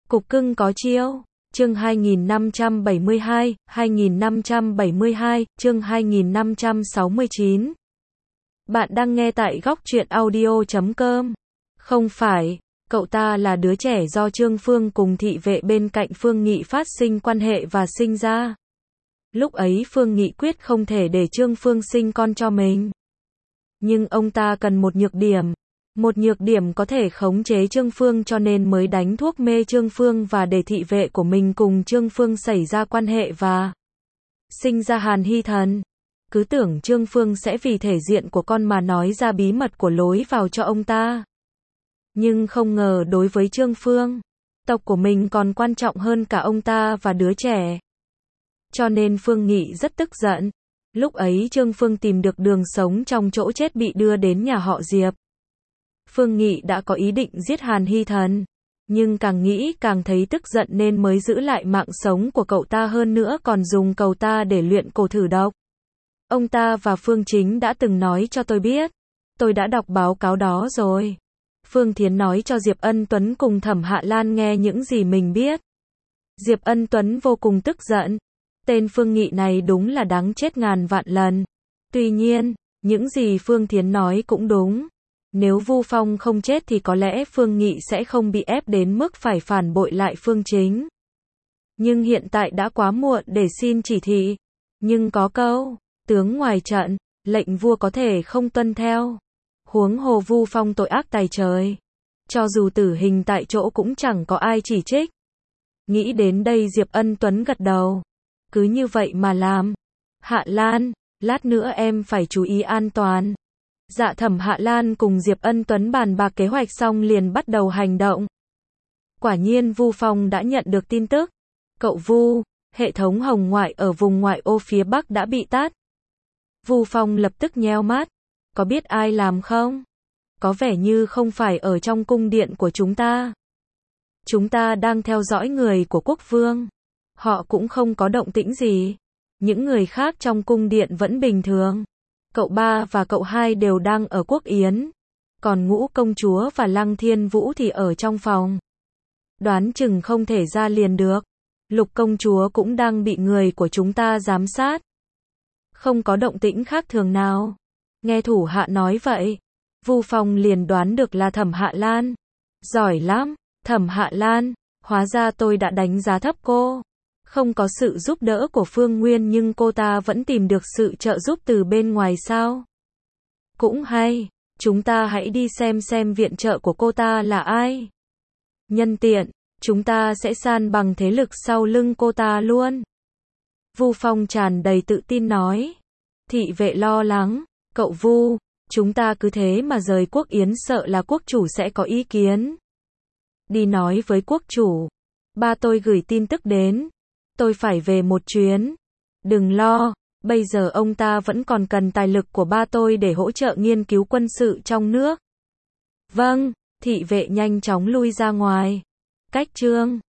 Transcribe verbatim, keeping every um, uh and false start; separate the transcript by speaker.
Speaker 1: Cục cưng có chiêu. Chương hai nghìn năm trăm bảy mươi hai, hai nghìn năm trăm bảy mươi hai, chương hai nghìn năm trăm sáu mươi chín. Bạn đang nghe tại góc truyện audio chấm com. Không phải, cậu ta là đứa trẻ do Trương Phương cùng thị vệ bên cạnh Phương Nghị phát sinh quan hệ và sinh ra. Lúc ấy Phương Nghị quyết không thể để Trương Phương sinh con cho mình. Nhưng ông ta cần một nhược điểm. Một nhược điểm có thể khống chế Trương Phương cho nên mới đánh thuốc mê Trương Phương và để thị vệ của mình cùng Trương Phương xảy ra quan hệ và sinh ra Hàn Hy Thần. Cứ tưởng Trương Phương sẽ vì thể diện của con mà nói ra bí mật của lối vào cho ông ta. Nhưng không ngờ đối với Trương Phương, tộc của mình còn quan trọng hơn cả ông ta và đứa trẻ. Cho nên Phương Nghị rất tức giận. Lúc ấy Trương Phương tìm được đường sống trong chỗ chết bị đưa đến nhà họ Diệp. Phương Nghị đã có ý định giết Hàn Hy Thần, nhưng càng nghĩ càng thấy tức giận nên mới giữ lại mạng sống của cậu ta, hơn nữa còn dùng cậu ta để luyện cổ thử độc. Ông ta và Phương Chính đã từng nói cho tôi biết. Tôi đã đọc báo cáo đó rồi. Phương Thiến nói cho Diệp Ân Tuấn cùng Thẩm Hạ Lan nghe những gì mình biết. Diệp Ân Tuấn vô cùng tức giận. Tên Phương Nghị này đúng là đáng chết ngàn vạn lần. Tuy nhiên, những gì Phương Thiến nói cũng đúng. Nếu Vu Phong không chết thì có lẽ Phương Nghị sẽ không bị ép đến mức phải phản bội lại Phương Chính. Nhưng hiện tại đã quá muộn để xin chỉ thị. Nhưng có câu, tướng ngoài trận, lệnh vua có thể không tuân theo. Huống hồ Vu Phong tội ác tày trời. Cho dù tử hình tại chỗ cũng chẳng có ai chỉ trích. Nghĩ đến đây Diệp Ân Tuấn gật đầu. Cứ như vậy mà làm. Hạ Lan, lát nữa em phải chú ý an toàn. Dạ Thẩm Hạ Lan cùng Diệp Ân Tuấn bàn bạc kế hoạch xong liền bắt đầu hành động. Quả nhiên Vu Phong đã nhận được tin tức. Cậu Vu, hệ thống hồng ngoại ở vùng ngoại ô phía Bắc đã bị tắt. Vu Phong lập tức nheo mắt. Có biết ai làm không? Có vẻ như không phải ở trong cung điện của chúng ta. Chúng ta đang theo dõi người của quốc vương. Họ cũng không có động tĩnh gì. Những người khác trong cung điện vẫn bình thường. Cậu ba và cậu hai đều đang ở quốc yến. Còn Ngũ công chúa và Lăng Thiên Vũ thì ở trong phòng. Đoán chừng không thể ra liền được. Lục công chúa cũng đang bị người của chúng ta giám sát. Không có động tĩnh khác thường nào. Nghe thủ hạ nói vậy, Vu Phong liền đoán được là Thẩm Hạ Lan. Giỏi lắm, Thẩm Hạ Lan, hóa ra tôi đã đánh giá thấp cô. Không có sự giúp đỡ của Phương Nguyên nhưng cô ta vẫn tìm được sự trợ giúp từ bên ngoài sao? Cũng hay, chúng ta hãy đi xem xem viện trợ của cô ta là ai. Nhân tiện, chúng ta sẽ san bằng thế lực sau lưng cô ta luôn. Vu Phong tràn đầy tự tin nói. Thị vệ lo lắng, cậu Vu, chúng ta cứ thế mà rời quốc yến sợ là quốc chủ sẽ có ý kiến. Đi nói với quốc chủ. Ba tôi gửi tin tức đến. Tôi phải về một chuyến. Đừng lo, bây giờ ông ta vẫn còn cần tài lực của ba tôi để hỗ trợ nghiên cứu quân sự trong nước. Vâng, thị vệ nhanh chóng lui ra ngoài. Cách chương